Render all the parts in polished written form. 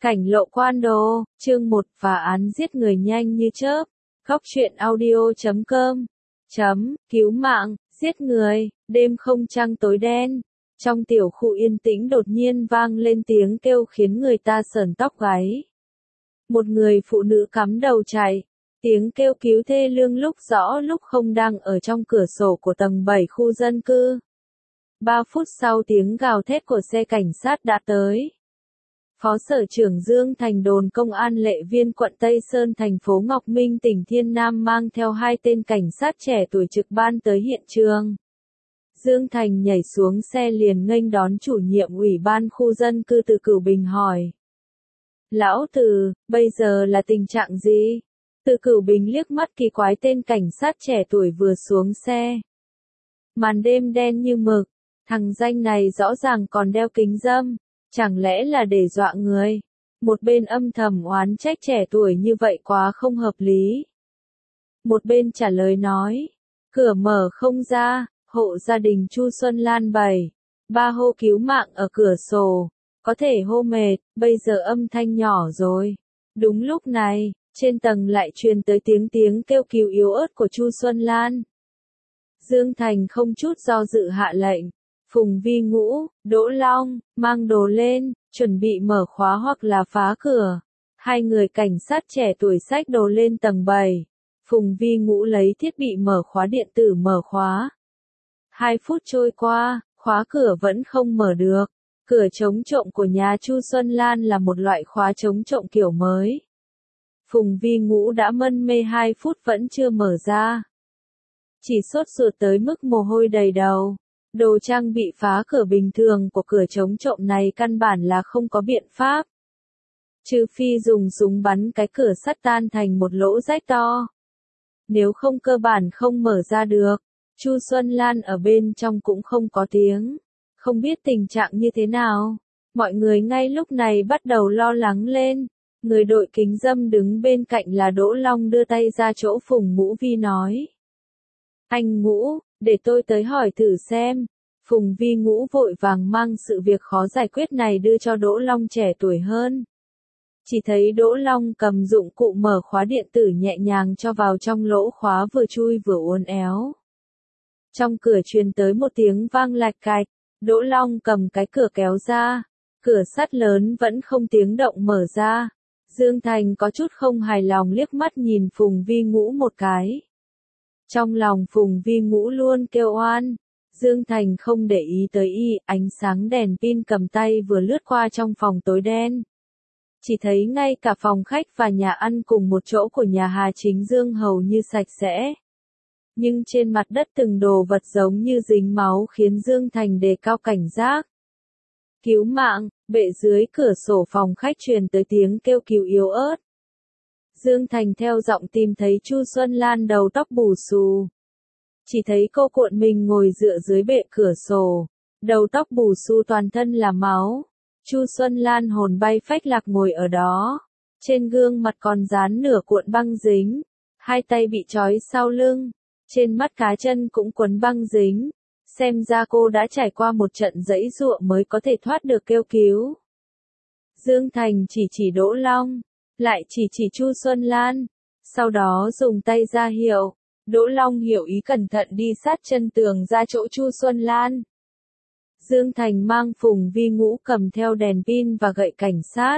Cảnh lộ quan đồ, chương 1 phá án giết người nhanh như chớp. Góc truyện audio.com. Cứu mạng, giết người, đêm không trăng tối đen. Trong tiểu khu yên tĩnh đột nhiên vang lên tiếng kêu khiến người ta sởn tóc gáy. Một người phụ nữ cắm đầu chạy. Tiếng kêu cứu thê lương lúc rõ lúc không đang ở trong cửa sổ của tầng 7 khu dân cư. 3 phút sau tiếng gào thét của xe cảnh sát đã tới. Phó Sở trưởng Dương Thành đồn công an Lệ Viên quận Tây Sơn thành phố Ngọc Minh tỉnh Thiên Nam mang theo 2 tên cảnh sát trẻ tuổi trực ban tới hiện trường. Dương Thành nhảy xuống xe liền nghênh đón chủ nhiệm ủy ban khu dân cư Từ Cửu Bình hỏi. Lão Từ, bây giờ là tình trạng gì? Từ Cửu Bình liếc mắt kỳ quái tên cảnh sát trẻ tuổi vừa xuống xe. Màn đêm đen như mực, thằng danh này rõ ràng còn đeo kính râm. Chẳng lẽ là để dọa người? Một bên âm thầm oán trách trẻ tuổi như vậy quá không hợp lý. Một bên trả lời nói, cửa mở không ra, hộ gia đình Chu Xuân Lan bày. Ba hô cứu mạng ở cửa sổ, có thể hô mệt, bây giờ âm thanh nhỏ rồi. Đúng lúc này, trên tầng lại truyền tới tiếng kêu cứu yếu ớt của Chu Xuân Lan. Dương Thành không chút do dự hạ lệnh. Phùng Vi Ngũ, Đỗ Long, mang đồ lên, chuẩn bị mở khóa hoặc là phá cửa. 2 người cảnh sát trẻ tuổi xách đồ lên tầng 7. Phùng Vi Ngũ lấy thiết bị mở khóa điện tử mở khóa. 2 phút trôi qua, khóa cửa vẫn không mở được. Cửa chống trộm của nhà Chu Xuân Lan là một loại khóa chống trộm kiểu mới. Phùng Vi Ngũ đã mân mê 2 phút vẫn chưa mở ra. Chỉ sốt ruột tới mức mồ hôi đầy đầu. Đồ trang bị phá cửa bình thường của cửa chống trộm này căn bản là không có biện pháp. Trừ phi dùng súng bắn cái cửa sắt tan thành một lỗ rách to. Nếu không cơ bản không mở ra được. Chu Xuân Lan ở bên trong cũng không có tiếng. Không biết tình trạng như thế nào. Mọi người ngay lúc này bắt đầu lo lắng lên. Người đội kính râm đứng bên cạnh là Đỗ Long đưa tay ra chỗ Phùng Ngũ Vi nói. Anh Ngũ, để tôi tới hỏi thử xem. Phùng Vi Ngũ vội vàng mang sự việc khó giải quyết này đưa cho Đỗ Long trẻ tuổi hơn. Chỉ thấy Đỗ Long cầm dụng cụ mở khóa điện tử nhẹ nhàng cho vào trong lỗ khóa vừa chui vừa uốn éo. Trong cửa truyền tới một tiếng vang lạch cạch, Đỗ Long cầm cái cửa kéo ra. Cửa sắt lớn vẫn không tiếng động mở ra. Dương Thành có chút không hài lòng liếc mắt nhìn Phùng Vi Ngũ một cái. Trong lòng Phùng Vi Ngũ luôn kêu oan. Dương Thành không để ý tới ánh sáng đèn pin cầm tay vừa lướt qua trong phòng tối đen. Chỉ thấy ngay cả phòng khách và nhà ăn cùng một chỗ của nhà Hà Chính Dương hầu như sạch sẽ. Nhưng trên mặt đất từng đồ vật giống như dính máu khiến Dương Thành đề cao cảnh giác. Cứu mạng, bệ dưới cửa sổ phòng khách truyền tới tiếng kêu cứu yếu ớt. Dương Thành theo giọng tìm thấy Chu Xuân Lan đầu tóc bù xù. Chỉ thấy cô cuộn mình ngồi dựa dưới bệ cửa sổ. Đầu tóc bù xù toàn thân là máu. Chu Xuân Lan hồn bay phách lạc ngồi ở đó. Trên gương mặt còn dán nửa cuộn băng dính. 2 tay bị trói sau lưng. Trên mắt cá chân cũng quấn băng dính. Xem ra cô đã trải qua một trận giãy giụa mới có thể thoát được kêu cứu. Dương Thành chỉ Đỗ Long. Lại chỉ Chu Xuân Lan. Sau đó dùng tay ra hiệu. Đỗ Long hiểu ý cẩn thận đi sát chân tường ra chỗ Chu Xuân Lan. Dương Thành mang Phùng Vi Ngũ cầm theo đèn pin và gậy cảnh sát.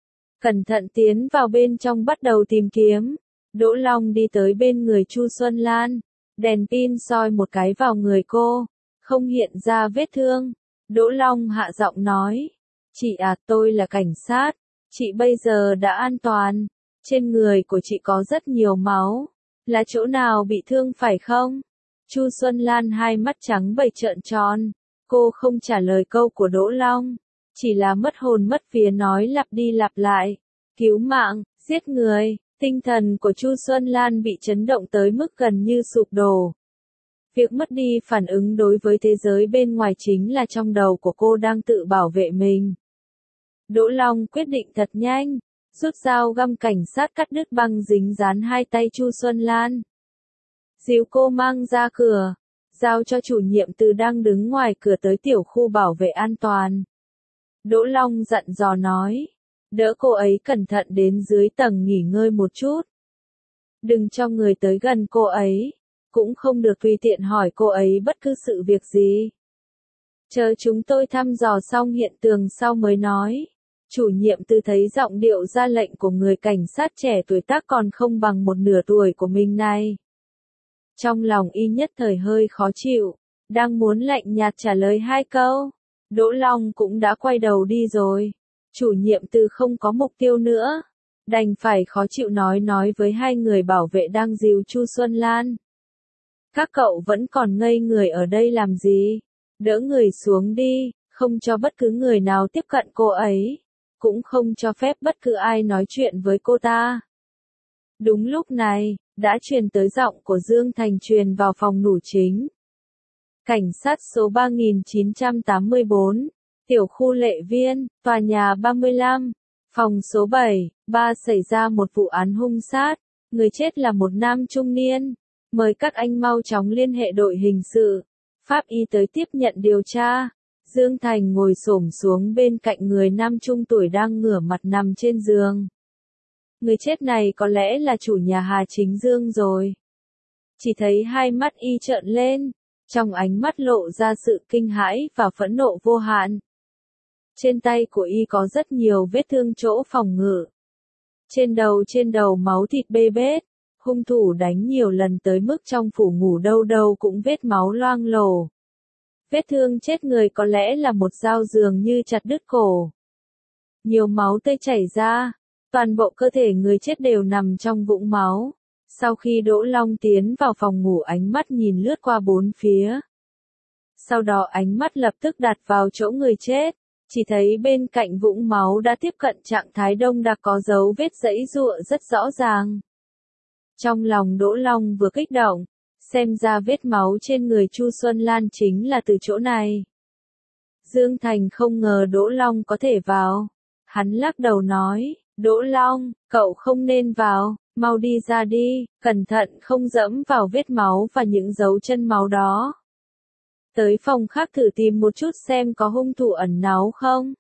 Cẩn thận tiến vào bên trong bắt đầu tìm kiếm. Đỗ Long đi tới bên người Chu Xuân Lan. Đèn pin soi một cái vào người cô. Không hiện ra vết thương. Đỗ Long hạ giọng nói. Chị à, tôi là cảnh sát. Chị bây giờ đã an toàn. Trên người của chị có rất nhiều máu. Là chỗ nào bị thương phải không? Chu Xuân Lan 2 mắt trắng bệch trợn tròn. Cô không trả lời câu của Đỗ Long. Chỉ là mất hồn mất vía nói lặp đi lặp lại. Cứu mạng, giết người. Tinh thần của Chu Xuân Lan bị chấn động tới mức gần như sụp đổ. Việc mất đi phản ứng đối với thế giới bên ngoài chính là trong đầu của cô đang tự bảo vệ mình. Đỗ Long quyết định thật nhanh. Rút dao găm cảnh sát cắt đứt băng dính dán 2 tay Chu Xuân Lan. Dìu cô mang ra cửa. Giao cho chủ nhiệm Từ đang đứng ngoài cửa tới tiểu khu bảo vệ an toàn. Đỗ Long dặn dò nói. đỡ cô ấy cẩn thận đến dưới tầng nghỉ ngơi một chút. Đừng cho người tới gần cô ấy, cũng không được tùy tiện hỏi cô ấy bất cứ sự việc gì. Chờ chúng tôi thăm dò xong hiện trường sau mới nói. Chủ nhiệm Từ thấy giọng điệu ra lệnh của người cảnh sát trẻ tuổi tác còn không bằng một nửa tuổi của mình này. Trong lòng y nhất thời hơi khó chịu, đang muốn lạnh nhạt trả lời 2 câu. Đỗ Long cũng đã quay đầu đi rồi. Chủ nhiệm Từ không có mục tiêu nữa, đành phải khó chịu nói với 2 người bảo vệ đang dìu Chu Xuân Lan. Các cậu vẫn còn ngây người ở đây làm gì? Đỡ người xuống đi, không cho bất cứ người nào tiếp cận cô ấy, cũng không cho phép bất cứ ai nói chuyện với cô ta. Đúng lúc này, đã truyền tới giọng của Dương Thành truyền vào phòng ngủ chính. Cảnh sát số 3984, tiểu khu Lệ Viên, tòa nhà 35, phòng số 7, 3 xảy ra một vụ án hung sát, người chết là một nam trung niên. Mời các anh mau chóng liên hệ đội hình sự, pháp y tới tiếp nhận điều tra. Dương Thành ngồi xổm xuống bên cạnh người nam trung tuổi đang ngửa mặt nằm trên giường. Người chết này có lẽ là chủ nhà Hà Chính Dương rồi. Chỉ thấy hai mắt y trợn lên, trong ánh mắt lộ ra sự kinh hãi và phẫn nộ vô hạn. Trên tay của y có rất nhiều vết thương chỗ phòng ngự. Trên đầu máu thịt bê bết, hung thủ đánh nhiều lần tới mức trong phủ ngủ đâu đâu cũng vết máu loang lổ. Vết thương chết người có lẽ là một dao dường như chặt đứt cổ. Nhiều máu tươi chảy ra, toàn bộ cơ thể người chết đều nằm trong vũng máu. Sau khi Đỗ Long tiến vào phòng ngủ ánh mắt nhìn lướt qua bốn phía. Sau đó ánh mắt lập tức đặt vào chỗ người chết, chỉ thấy bên cạnh vũng máu đã tiếp cận trạng thái đông đặc có dấu vết giãy giụa rất rõ ràng. Trong lòng Đỗ Long vừa kích động, xem ra vết máu trên người Chu Xuân Lan chính là từ chỗ này. Dương Thành không ngờ Đỗ Long có thể vào. Hắn lắc đầu nói, Đỗ Long, cậu không nên vào, mau đi ra đi, cẩn thận không dẫm vào vết máu và những dấu chân máu đó. Tới phòng khác thử tìm một chút xem có hung thủ ẩn náu không.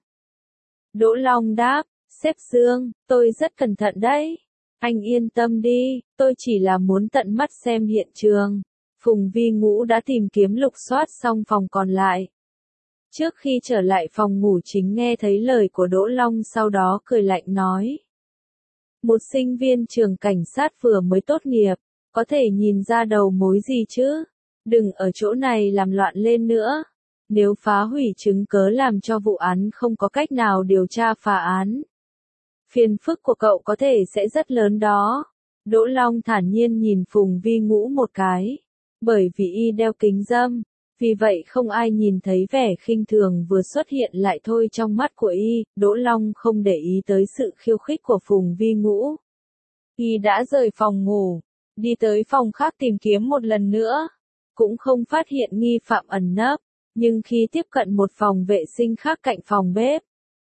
Đỗ Long đáp, sếp Dương, tôi rất cẩn thận đấy. Anh yên tâm đi, tôi chỉ là muốn tận mắt xem hiện trường. Phùng Vi Ngũ đã tìm kiếm lục soát xong phòng còn lại. Trước khi trở lại phòng ngủ chính nghe thấy lời của Đỗ Long sau đó cười lạnh nói. Một sinh viên trường cảnh sát vừa mới tốt nghiệp, có thể nhìn ra đầu mối gì chứ? Đừng ở chỗ này làm loạn lên nữa. Nếu phá hủy chứng cớ làm cho vụ án không có cách nào điều tra phá án, phiền phức của cậu có thể sẽ rất lớn đó. Đỗ Long thản nhiên nhìn Phùng Vi Ngũ một cái. Bởi vì y đeo kính râm, vì vậy không ai nhìn thấy vẻ khinh thường vừa xuất hiện lại thôi trong mắt của y. Đỗ Long không để ý tới sự khiêu khích của Phùng Vi Ngũ. Y đã rời phòng ngủ, đi tới phòng khác tìm kiếm một lần nữa. Cũng không phát hiện nghi phạm ẩn nấp, nhưng khi tiếp cận một phòng vệ sinh khác cạnh phòng bếp,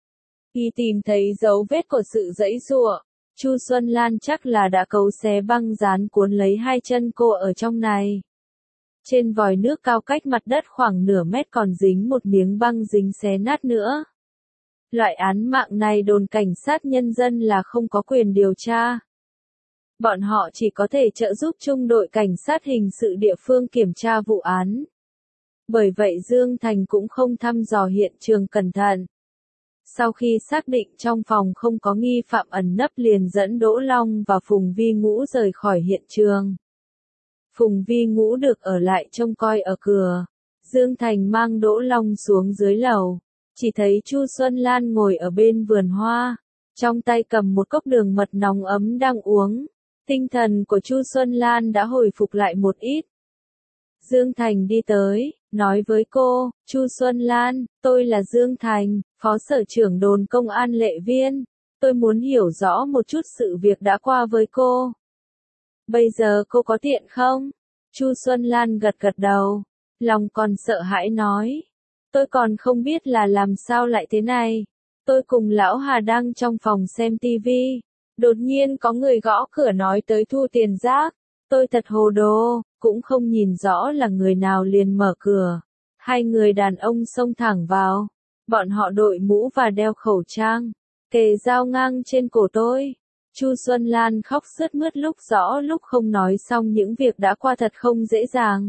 y tìm thấy dấu vết của sự giãy giụa. Chu Xuân Lan chắc là đã cấu xé băng dán cuốn lấy hai chân cô ở trong này. Trên vòi nước cao cách mặt đất khoảng nửa mét còn dính một miếng băng dính xé nát nữa. Loại án mạng này đồn cảnh sát nhân dân là không có quyền điều tra. Bọn họ chỉ có thể trợ giúp trung đội cảnh sát hình sự địa phương kiểm tra vụ án. Bởi vậy Dương Thành cũng không thăm dò hiện trường cẩn thận. Sau khi xác định trong phòng không có nghi phạm ẩn nấp liền dẫn Đỗ Long và Phùng Vi Ngũ rời khỏi hiện trường. Phùng Vi Ngũ được ở lại trông coi ở cửa. Dương Thành mang Đỗ Long xuống dưới lầu. Chỉ thấy Chu Xuân Lan ngồi ở bên vườn hoa. Trong tay cầm một cốc đường mật nóng ấm đang uống. Tinh thần của Chu Xuân Lan đã hồi phục lại một ít. Dương Thành đi tới, nói với cô, Chu Xuân Lan, tôi là Dương Thành, Phó Sở trưởng đồn công an Lệ Viên. Tôi muốn hiểu rõ một chút sự việc đã qua với cô. Bây giờ cô có tiện không? Chu Xuân Lan gật gật đầu, lòng còn sợ hãi nói. Tôi còn không biết là làm sao lại thế này. Tôi cùng lão Hà đang trong phòng xem tivi. Đột nhiên có người gõ cửa nói tới thu tiền rác. Tôi thật hồ đồ, cũng không nhìn rõ là người nào liền mở cửa. Hai người đàn ông xông thẳng vào. Bọn họ đội mũ và đeo khẩu trang. kề dao ngang trên cổ tôi. Chu Xuân Lan khóc sướt mướt lúc rõ lúc không nói xong những việc đã qua thật không dễ dàng.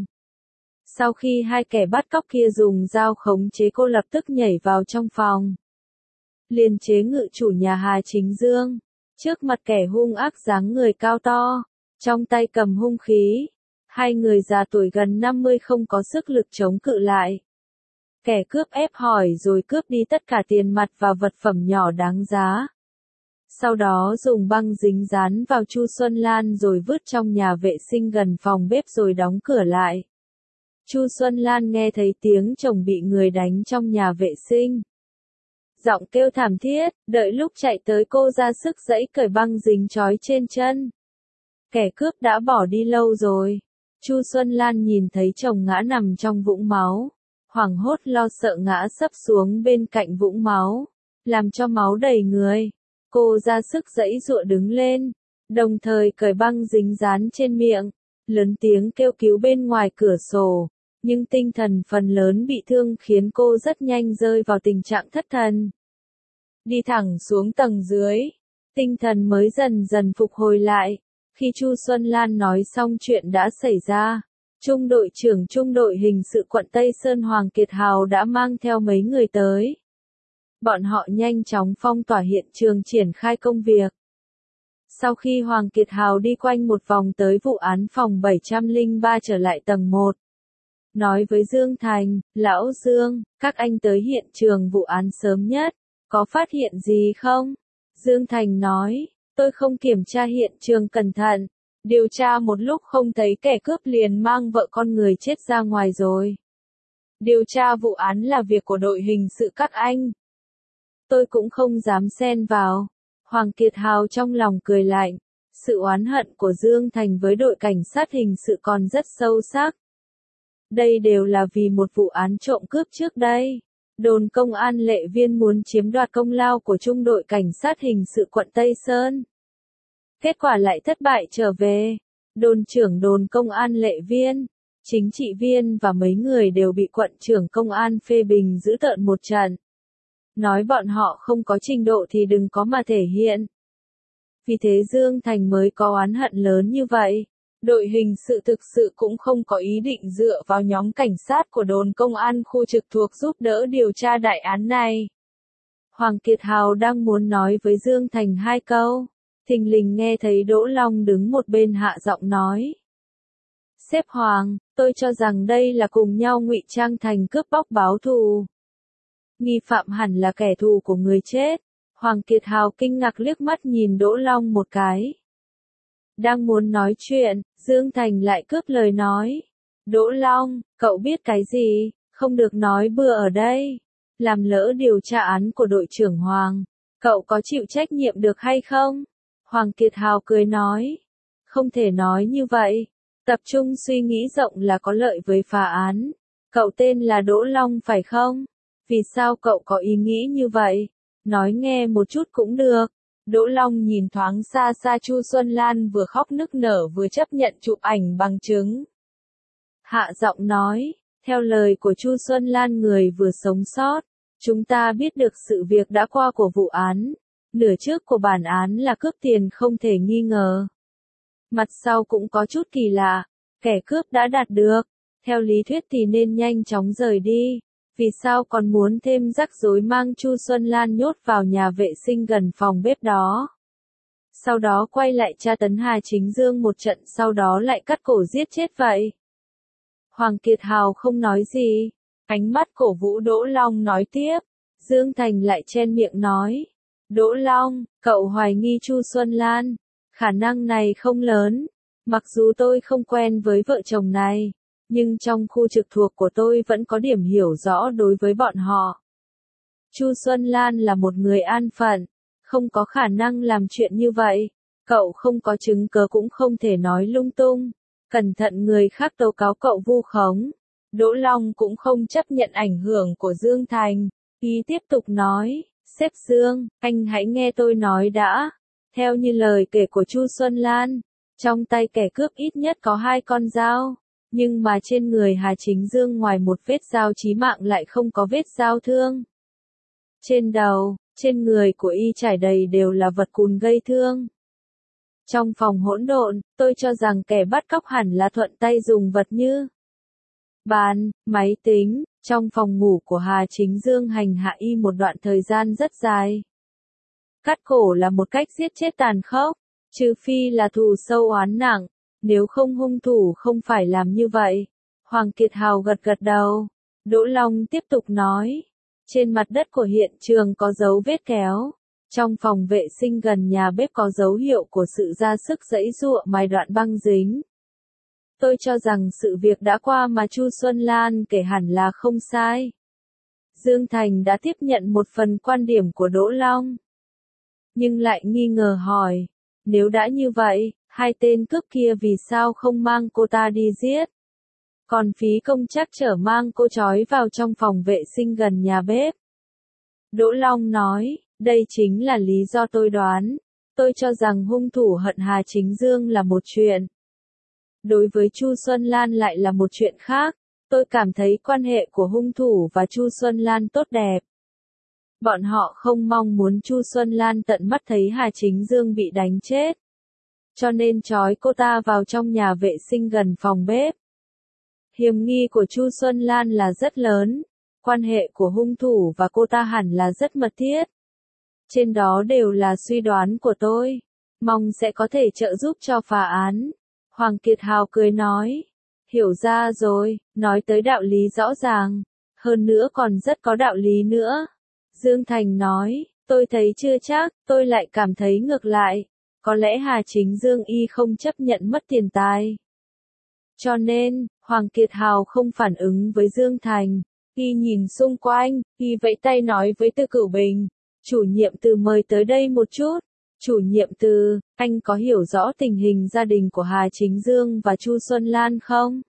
Sau khi hai kẻ bắt cóc kia dùng dao khống chế cô lập tức nhảy vào trong phòng. Liền chế ngự chủ nhà Hà Chính Dương. Trước mặt kẻ hung ác dáng người cao to, trong tay cầm hung khí. Hai người già tuổi gần 50 không có sức lực chống cự lại. Kẻ cướp ép hỏi rồi cướp đi tất cả tiền mặt và vật phẩm nhỏ đáng giá. Sau đó dùng băng dính dán vào Chu Xuân Lan rồi vứt trong nhà vệ sinh gần phòng bếp rồi đóng cửa lại. Chu Xuân Lan nghe thấy tiếng chồng bị người đánh trong nhà vệ sinh. Giọng kêu thảm thiết, đợi lúc chạy tới cô ra sức giãy cởi băng dính trói trên chân. Kẻ cướp đã bỏ đi lâu rồi. Chu Xuân Lan nhìn thấy chồng ngã nằm trong vũng máu. Hoảng hốt lo sợ ngã sấp xuống bên cạnh vũng máu, làm cho máu đầy người. Cô ra sức giãy giụa đứng lên, đồng thời cởi băng dính dán trên miệng, lớn tiếng kêu cứu bên ngoài cửa sổ, nhưng tinh thần phần lớn bị thương khiến cô rất nhanh rơi vào tình trạng thất thần. Đi thẳng xuống tầng dưới, tinh thần mới dần dần phục hồi lại. Khi Chu Xuân Lan nói xong chuyện đã xảy ra, Trung đội trưởng Trung đội hình sự quận Tây Sơn Hoàng Kiệt Hào đã mang theo mấy người tới. Bọn họ nhanh chóng phong tỏa hiện trường triển khai công việc. Sau khi Hoàng Kiệt Hào đi quanh một vòng tới vụ án phòng 703 trở lại tầng 1. Nói với Dương Thành, Lão Dương, các anh tới hiện trường vụ án sớm nhất, có phát hiện gì không? Dương Thành nói, tôi không kiểm tra hiện trường cẩn thận. Điều tra một lúc không thấy kẻ cướp liền mang vợ con người chết ra ngoài rồi. Điều tra vụ án là việc của đội hình sự các anh. Tôi cũng không dám xen vào. Hoàng Kiệt Hào trong lòng cười lạnh. Sự oán hận của Dương Thành với đội cảnh sát hình sự còn rất sâu sắc. Đây đều là vì một vụ án trộm cướp trước đây. Đồn công an Lệ Viên muốn chiếm đoạt công lao của trung đội cảnh sát hình sự quận Tây Sơn. Kết quả lại thất bại trở về. Đồn trưởng đồn công an Lệ Viên, chính trị viên và mấy người đều bị quận trưởng công an phê bình dữ tợn một trận. Nói bọn họ không có trình độ thì đừng có mà thể hiện. Vì thế Dương Thành mới có oán hận lớn như vậy. Đội hình sự thực sự cũng không có ý định dựa vào nhóm cảnh sát của đồn công an khu trực thuộc giúp đỡ điều tra đại án này. Hoàng Kiệt Hào đang muốn nói với Dương Thành hai câu. Thình lình nghe thấy Đỗ Long đứng một bên hạ giọng nói. Sếp Hoàng, tôi cho rằng đây là cùng nhau ngụy trang thành cướp bóc báo thù. Nghi phạm hẳn là kẻ thù của người chết. Hoàng Kiệt Hào kinh ngạc liếc mắt nhìn Đỗ Long một cái. Đang muốn nói chuyện, Dương Thành lại cướp lời nói. Đỗ Long, cậu biết cái gì, không được nói bừa ở đây. Làm lỡ điều tra án của đội trưởng Hoàng, cậu có chịu trách nhiệm được hay không? Hoàng Kiệt Hào cười nói. Không thể nói như vậy. Tập trung suy nghĩ rộng là có lợi với phá án. Cậu tên là Đỗ Long phải không? Vì sao cậu có ý nghĩ như vậy? Nói nghe một chút cũng được. Đỗ Long nhìn thoáng xa xa Chu Xuân Lan vừa khóc nức nở vừa chấp nhận chụp ảnh bằng chứng. Hạ giọng nói, theo lời của Chu Xuân Lan người vừa sống sót, chúng ta biết được sự việc đã qua của vụ án. Nửa trước của bản án là cướp tiền không thể nghi ngờ. Mặt sau cũng có chút kỳ lạ, kẻ cướp đã đạt được. Theo lý thuyết thì nên nhanh chóng rời đi. Vì sao còn muốn thêm rắc rối mang Chu Xuân Lan nhốt vào nhà vệ sinh gần phòng bếp đó? Sau đó quay lại tra tấn Hà Chính Dương một trận sau đó lại cắt cổ giết chết vậy. Hoàng Kiệt Hào không nói gì. Ánh mắt cổ vũ Đỗ Long nói tiếp. Dương Thành lại chen miệng nói. Đỗ Long, cậu hoài nghi Chu Xuân Lan. Khả năng này không lớn. Mặc dù tôi không quen với vợ chồng này. Nhưng trong khu trực thuộc của tôi vẫn có điểm hiểu rõ đối với bọn họ. Chu Xuân Lan là một người an phận, không có khả năng làm chuyện như vậy. Cậu không có chứng cớ cũng không thể nói lung tung. Cẩn thận người khác tố cáo cậu vu khống. Đỗ Long cũng không chấp nhận ảnh hưởng của Dương Thành. Ý tiếp tục nói, sếp Dương, anh hãy nghe tôi nói đã. Theo như lời kể của Chu Xuân Lan, trong tay kẻ cướp ít nhất có 2 con dao. Nhưng mà trên người Hà Chính Dương ngoài một vết dao chí mạng lại không có vết dao thương. Trên đầu, Trên người của y trải đầy đều là vật cùn gây thương. Trong phòng hỗn độn, tôi cho rằng kẻ bắt cóc hẳn là thuận tay dùng vật như bàn, máy tính. Trong phòng ngủ của Hà Chính Dương hành hạ y một đoạn thời gian rất dài. Cắt cổ là một cách giết chết tàn khốc, trừ phi là thù sâu oán nặng, nếu không hung thủ không phải làm như vậy. Hoàng Kiệt Hào gật gật đầu. Đỗ Long tiếp tục nói, trên mặt đất của hiện trường có dấu vết kéo. Trong phòng vệ sinh gần nhà bếp có dấu hiệu của sự ra sức giãy giụa mài đoạn băng dính. Tôi cho rằng sự việc đã qua mà Chu Xuân Lan kể hẳn là không sai. Dương Thành đã tiếp nhận một phần quan điểm của Đỗ Long. Nhưng lại nghi ngờ hỏi, nếu đã như vậy, hai tên cướp kia vì sao không mang cô ta đi giết? Còn phí công chắc trở mang cô trói vào trong phòng vệ sinh gần nhà bếp. Đỗ Long nói, đây chính là lý do tôi đoán. Tôi cho rằng hung thủ hận Hà Chính Dương là một chuyện. Đối với Chu Xuân Lan lại là một chuyện khác. Tôi cảm thấy quan hệ của hung thủ và Chu Xuân Lan tốt đẹp. Bọn họ không mong muốn Chu Xuân Lan tận mắt thấy Hà Chính Dương bị đánh chết. Cho nên trói cô ta vào trong nhà vệ sinh gần phòng bếp. Hiểm nghi của Chu Xuân Lan là rất lớn. Quan hệ của hung thủ và cô ta hẳn là rất mật thiết. Trên đó đều là suy đoán của tôi. Mong sẽ có thể trợ giúp cho phá án. Hoàng Kiệt Hào cười nói. Hiểu ra rồi, nói tới đạo lý rõ ràng. Hơn nữa còn rất có đạo lý nữa. Dương Thành nói, tôi thấy chưa chắc, tôi lại cảm thấy ngược lại. Có lẽ Hà Chính Dương y không chấp nhận mất tiền tài. Cho nên, Hoàng Kiệt Hào không phản ứng với Dương Thành. Y nhìn xung quanh, y vẫy tay nói với Từ Cửu Bình. Chủ nhiệm Từ mời tới đây một chút. Chủ nhiệm Từ, anh có hiểu rõ tình hình gia đình của Hà Chính Dương và Chu Xuân Lan không?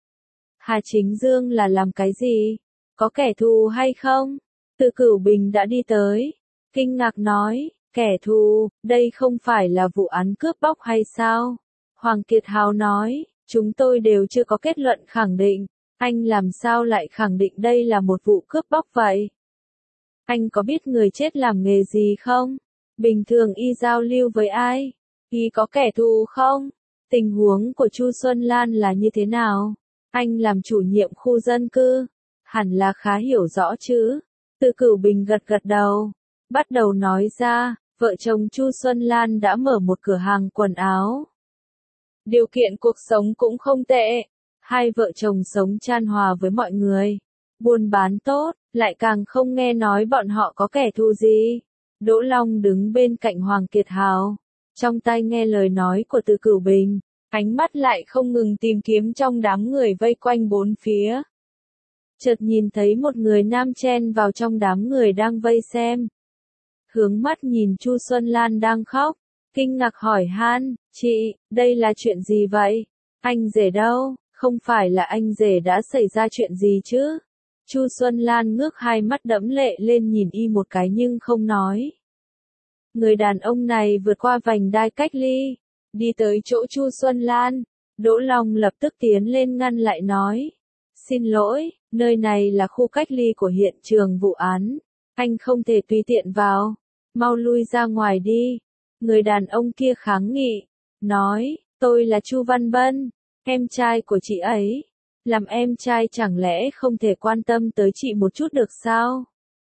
Hà Chính Dương là làm cái gì? Có kẻ thù hay không? Từ Cửu Bình đã đi tới. Kinh ngạc nói, kẻ thù, đây không phải là vụ án cướp bóc hay sao? Hoàng Kiệt Hào nói, chúng tôi đều chưa có kết luận khẳng định. Anh làm sao lại khẳng định đây là một vụ cướp bóc vậy? Anh có biết người chết làm nghề gì không? Bình thường y giao lưu với ai? Y có kẻ thù không? Tình huống của Chu Xuân Lan là như thế nào? Anh làm chủ nhiệm khu dân cư, hẳn là khá hiểu rõ chứ. Từ Cửu Bình gật gật đầu, bắt đầu nói ra, vợ chồng Chu Xuân Lan đã mở một cửa hàng quần áo. Điều kiện cuộc sống cũng không tệ, hai vợ chồng sống chan hòa với mọi người, buôn bán tốt, lại càng không nghe nói bọn họ có kẻ thù gì. Đỗ Long đứng bên cạnh Hoàng Kiệt Hào, trong tai nghe lời nói của Từ Cửu Bình, ánh mắt lại không ngừng tìm kiếm trong đám người vây quanh bốn phía. Chợt nhìn thấy một người nam chen vào trong đám người đang vây xem. Hướng mắt nhìn Chu Xuân Lan đang khóc, kinh ngạc hỏi han, chị, đây là chuyện gì vậy? Anh rể đâu? Không phải là anh rể đã xảy ra chuyện gì chứ? Chu Xuân Lan ngước hai mắt đẫm lệ lên nhìn y một cái nhưng không nói. Người đàn ông này vượt qua vành đai cách ly, đi tới chỗ Chu Xuân Lan. Đỗ Long lập tức tiến lên ngăn lại nói. Xin lỗi, nơi này là khu cách ly của hiện trường vụ án. Anh không thể tùy tiện vào. Mau lui ra ngoài đi. Người đàn ông kia kháng nghị. Nói, tôi là Chu Văn Bân, em trai của chị ấy. Làm em trai chẳng lẽ không thể quan tâm tới chị một chút được sao?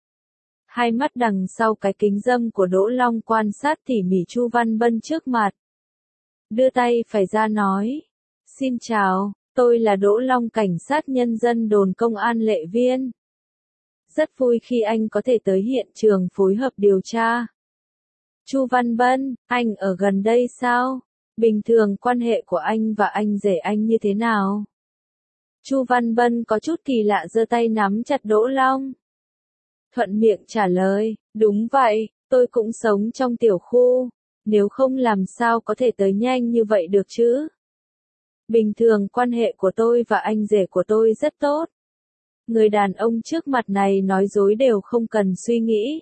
Hai mắt đằng sau cái kính râm của Đỗ Long quan sát tỉ mỉ Chu Văn Bân trước mặt. Đưa tay phải ra nói. Xin chào, tôi là Đỗ Long, cảnh sát nhân dân đồn công an Lệ Viên. Rất vui khi anh có thể tới hiện trường phối hợp điều tra. Chu Văn Bân, anh ở gần đây sao? Bình thường quan hệ của anh và anh rể anh như thế nào? Chu Văn Bân có chút kỳ lạ giơ tay nắm chặt Đỗ Long. Thuận miệng trả lời, đúng vậy, tôi cũng sống trong tiểu khu, nếu không làm sao có thể tới nhanh như vậy được chứ? Bình thường quan hệ của tôi và anh rể của tôi rất tốt. Người đàn ông trước mặt này nói dối đều không cần suy nghĩ.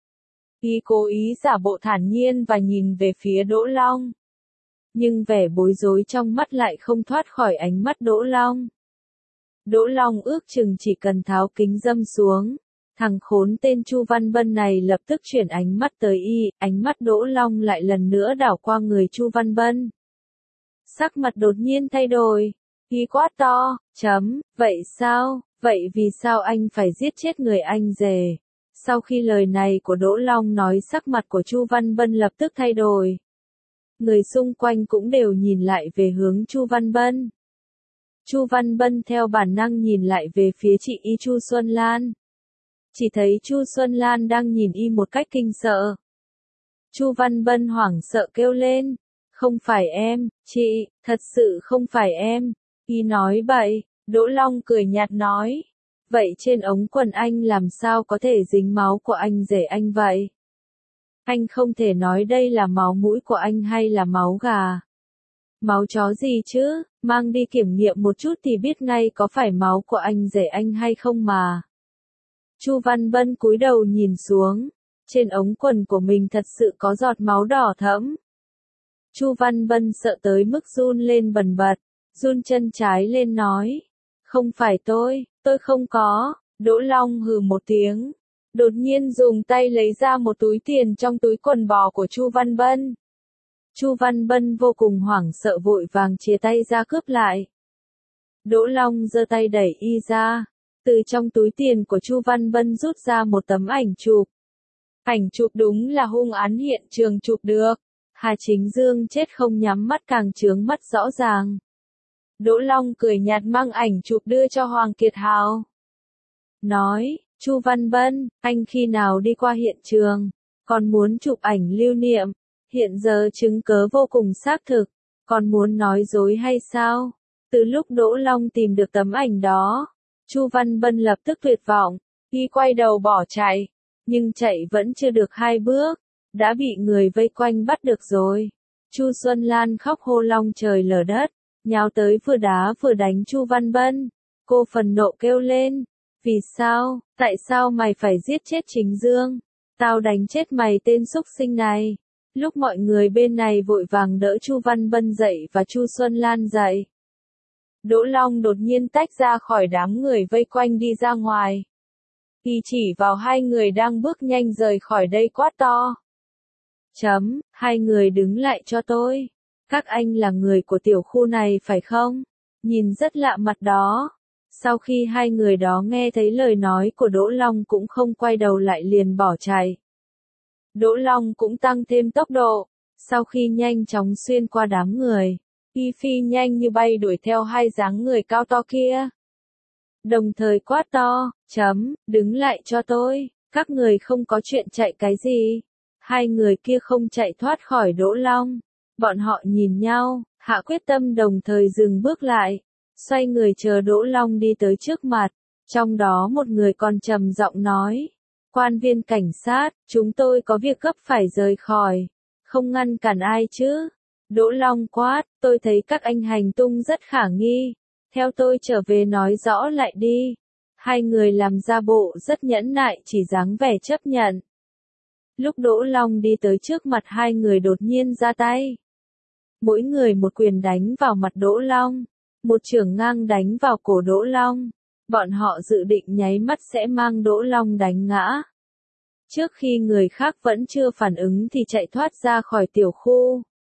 Y cố ý giả bộ thản nhiên và nhìn về phía Đỗ Long. Nhưng vẻ bối rối trong mắt lại không thoát khỏi ánh mắt Đỗ Long. Đỗ Long ước chừng chỉ cần tháo kính râm xuống, Thằng khốn tên Chu Văn Bân này lập tức chuyển ánh mắt tới y, ánh mắt Đỗ Long lại lần nữa đảo qua người Chu Văn Bân. Sắc mặt đột nhiên thay đổi, y quát to, vậy sao, vậy vì sao anh phải giết chết người anh rể? Sau khi lời này của Đỗ Long nói sắc mặt của Chu Văn Bân lập tức thay đổi. Người xung quanh cũng đều nhìn lại về hướng Chu Văn Bân. Chu Văn Bân theo bản năng nhìn lại về phía chị y Chu Xuân Lan. Chỉ thấy Chu Xuân Lan đang nhìn y một cách kinh sợ. Chu Văn Bân hoảng sợ kêu lên, không phải em, chị, thật sự không phải em. Y nói bậy, Đỗ Long cười nhạt nói, vậy trên ống quần anh làm sao có thể dính máu của anh rể anh vậy? Anh không thể nói đây là máu mũi của anh hay là máu gà. Máu chó gì chứ, mang đi kiểm nghiệm một chút thì biết ngay có phải máu của anh rể anh hay không mà. Chu Văn Bân cúi đầu nhìn xuống, trên ống quần của mình thật sự có giọt máu đỏ thẫm. Chu Văn Bân sợ tới mức run lên bần bật, run chân trái lên nói, không phải tôi không có. Đỗ Long hừ một tiếng, đột nhiên dùng tay lấy ra một túi tiền trong túi quần bò của Chu Văn Bân. Chu Văn Bân vô cùng hoảng sợ vội vàng chìa tay ra cướp lại. Đỗ Long giơ tay đẩy y ra, từ trong túi tiền của Chu Văn Bân rút ra một tấm ảnh chụp. Ảnh chụp đúng là hung án hiện trường chụp được. Hà Chính Dương chết không nhắm mắt càng chướng mắt rõ ràng. Đỗ Long cười nhạt mang ảnh chụp đưa cho Hoàng Kiệt Hào. Nói, Chu Văn Bân, anh khi nào đi qua hiện trường, còn muốn chụp ảnh lưu niệm, hiện giờ chứng cớ vô cùng xác thực, còn muốn nói dối hay sao? Từ lúc Đỗ Long tìm được tấm ảnh đó, Chu Văn Bân lập tức tuyệt vọng, y quay đầu bỏ chạy, nhưng chạy vẫn chưa được 2 bước, đã bị người vây quanh bắt được rồi. Chu Xuân Lan khóc hô long trời lở đất, nhào tới vừa đá vừa đánh Chu Văn Bân. Cô phần nộ kêu lên, vì sao, tại sao mày phải giết chết Chính Dương? Tao đánh chết mày tên xúc sinh này. Lúc mọi người bên này vội vàng đỡ Chu Văn Bân dậy và Chu Xuân Lan dậy. Đỗ Long đột nhiên tách ra khỏi đám người vây quanh đi ra ngoài. Y chỉ vào 2 người đang bước nhanh rời khỏi đây quát to. 2 người đứng lại cho tôi. Các anh là người của tiểu khu này phải không? Nhìn rất lạ mặt đó. Sau khi 2 người đó nghe thấy lời nói của Đỗ Long cũng không quay đầu lại liền bỏ chạy. Đỗ Long cũng tăng thêm tốc độ. Sau khi nhanh chóng xuyên qua đám người, y phi nhanh như bay đuổi theo 2 dáng người cao to kia. Đồng thời quát to, đứng lại cho tôi, các người không có chuyện chạy cái gì. 2 người kia không chạy thoát khỏi Đỗ Long. Bọn họ nhìn nhau, hạ quyết tâm đồng thời dừng bước lại, xoay người chờ Đỗ Long đi tới trước mặt. Trong đó một người còn trầm giọng nói, quan viên cảnh sát, chúng tôi có việc gấp phải rời khỏi, không ngăn cản ai chứ. Đỗ Long quát, tôi thấy các anh hành tung rất khả nghi, theo tôi trở về nói rõ lại đi. 2 người làm ra bộ rất nhẫn nại chỉ dáng vẻ chấp nhận. Lúc Đỗ Long đi tới trước mặt 2 người đột nhiên ra tay. Mỗi người một quyền đánh vào mặt Đỗ Long, một chưởng ngang đánh vào cổ Đỗ Long. Bọn họ dự định nháy mắt sẽ mang Đỗ Long đánh ngã. Trước khi người khác vẫn chưa phản ứng thì chạy thoát ra khỏi tiểu khu.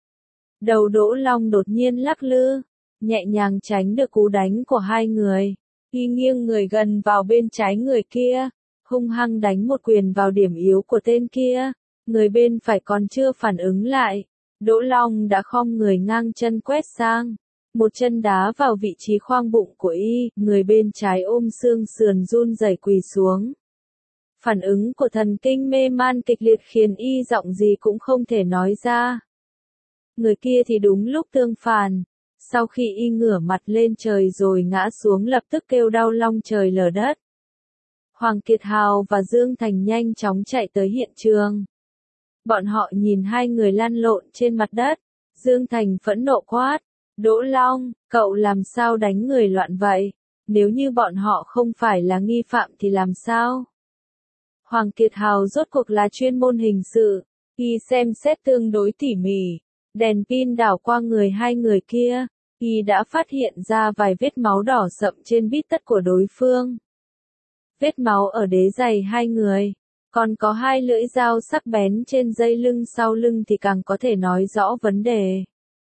Đầu Đỗ Long đột nhiên lắc lư, nhẹ nhàng tránh được cú đánh của 2 người. Y nghiêng người gần vào bên trái người kia, hung hăng đánh một quyền vào điểm yếu của tên kia. Người bên phải còn chưa phản ứng lại, Đỗ Long đã khom người ngang chân quét sang, một chân đá vào vị trí khoang bụng của y, người bên trái ôm xương sườn run rẩy quỳ xuống. Phản ứng của thần kinh mê man kịch liệt khiến y giọng gì cũng không thể nói ra. Người kia thì đúng lúc tương phản, sau khi y ngửa mặt lên trời rồi ngã xuống lập tức kêu đau long trời lở đất. Hoàng Kiệt Hào và Dương Thành nhanh chóng chạy tới hiện trường. Bọn họ nhìn 2 người lăn lộn trên mặt đất. Dương Thành phẫn nộ quát, Đỗ Long, cậu làm sao đánh người loạn vậy? Nếu như bọn họ không phải là nghi phạm thì làm sao? Hoàng Kiệt Hào rốt cuộc là chuyên môn hình sự, y xem xét tương đối tỉ mỉ, đèn pin đảo qua người 2 người kia, y đã phát hiện ra vài vết máu đỏ sậm trên bít tất của đối phương. vết máu ở đế giày hai người, còn có hai lưỡi dao sắc bén trên dây lưng sau lưng thì càng có thể nói rõ vấn đề.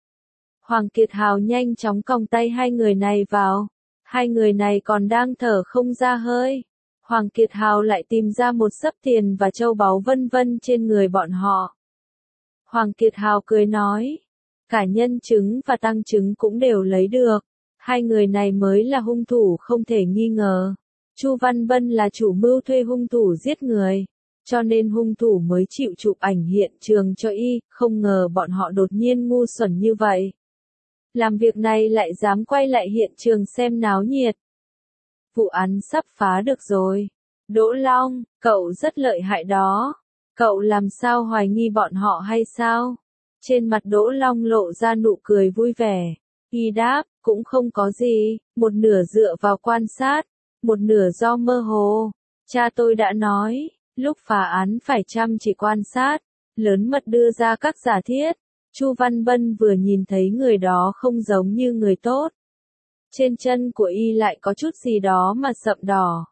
Hoàng Kiệt Hào nhanh chóng còng tay hai người này vào. Hai người này còn đang thở không ra hơi. Hoàng Kiệt Hào lại tìm ra một xấp tiền và châu báu vân vân trên người bọn họ. Hoàng Kiệt Hào cười nói, cả nhân chứng và tang chứng cũng đều lấy được. Hai người này mới là hung thủ không thể nghi ngờ. Chu Văn Bân là chủ mưu thuê hung thủ giết người, cho nên hung thủ mới chịu chụp ảnh hiện trường cho y, không ngờ bọn họ đột nhiên ngu xuẩn như vậy. Làm việc này lại dám quay lại hiện trường xem náo nhiệt. Vụ án sắp phá được rồi. Đỗ Long, cậu rất lợi hại đó. Cậu làm sao hoài nghi bọn họ hay sao? Trên mặt Đỗ Long lộ ra nụ cười vui vẻ. Y đáp, cũng không có gì, một nửa dựa vào quan sát, một nửa do mơ hồ. Cha tôi đã nói, lúc phá án phải chăm chỉ quan sát, lớn mật đưa ra các giả thiết. Chu Văn Bân vừa nhìn thấy người đó không giống như người tốt. Trên chân của y lại có chút gì đó mà sậm đỏ.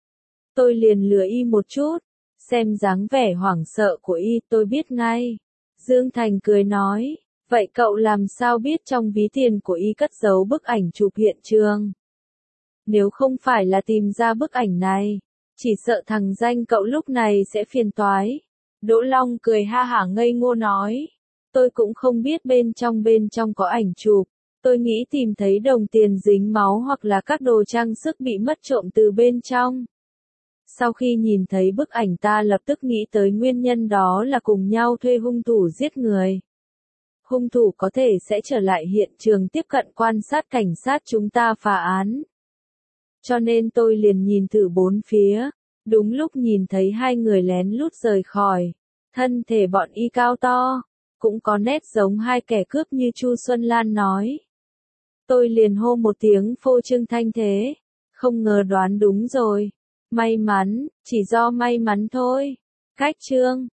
Tôi liền lừa y một chút, xem dáng vẻ hoảng sợ của y tôi biết ngay. Dương Thành cười nói, vậy cậu làm sao biết trong ví tiền của y cất giấu bức ảnh chụp hiện trường? Nếu không phải là tìm ra bức ảnh này, chỉ sợ thằng danh cậu lúc này sẽ phiền toái. Đỗ Long cười ha hả ngây ngô nói, tôi cũng không biết bên trong có ảnh chụp. Tôi nghĩ tìm thấy đồng tiền dính máu hoặc là các đồ trang sức bị mất trộm từ bên trong. Sau khi nhìn thấy bức ảnh ta lập tức nghĩ tới nguyên nhân đó là cùng nhau thuê hung thủ giết người. Hung thủ có thể sẽ trở lại hiện trường tiếp cận quan sát cảnh sát chúng ta phá án. Cho nên tôi liền nhìn thử bốn phía, đúng lúc nhìn thấy hai người lén lút rời khỏi. Thân thể bọn y cao to, cũng có nét giống hai kẻ cướp như Chu Xuân Lan nói. Tôi liền hô một tiếng phô trương thanh thế, không ngờ đoán đúng rồi. May mắn, chỉ do may mắn thôi. Cách chương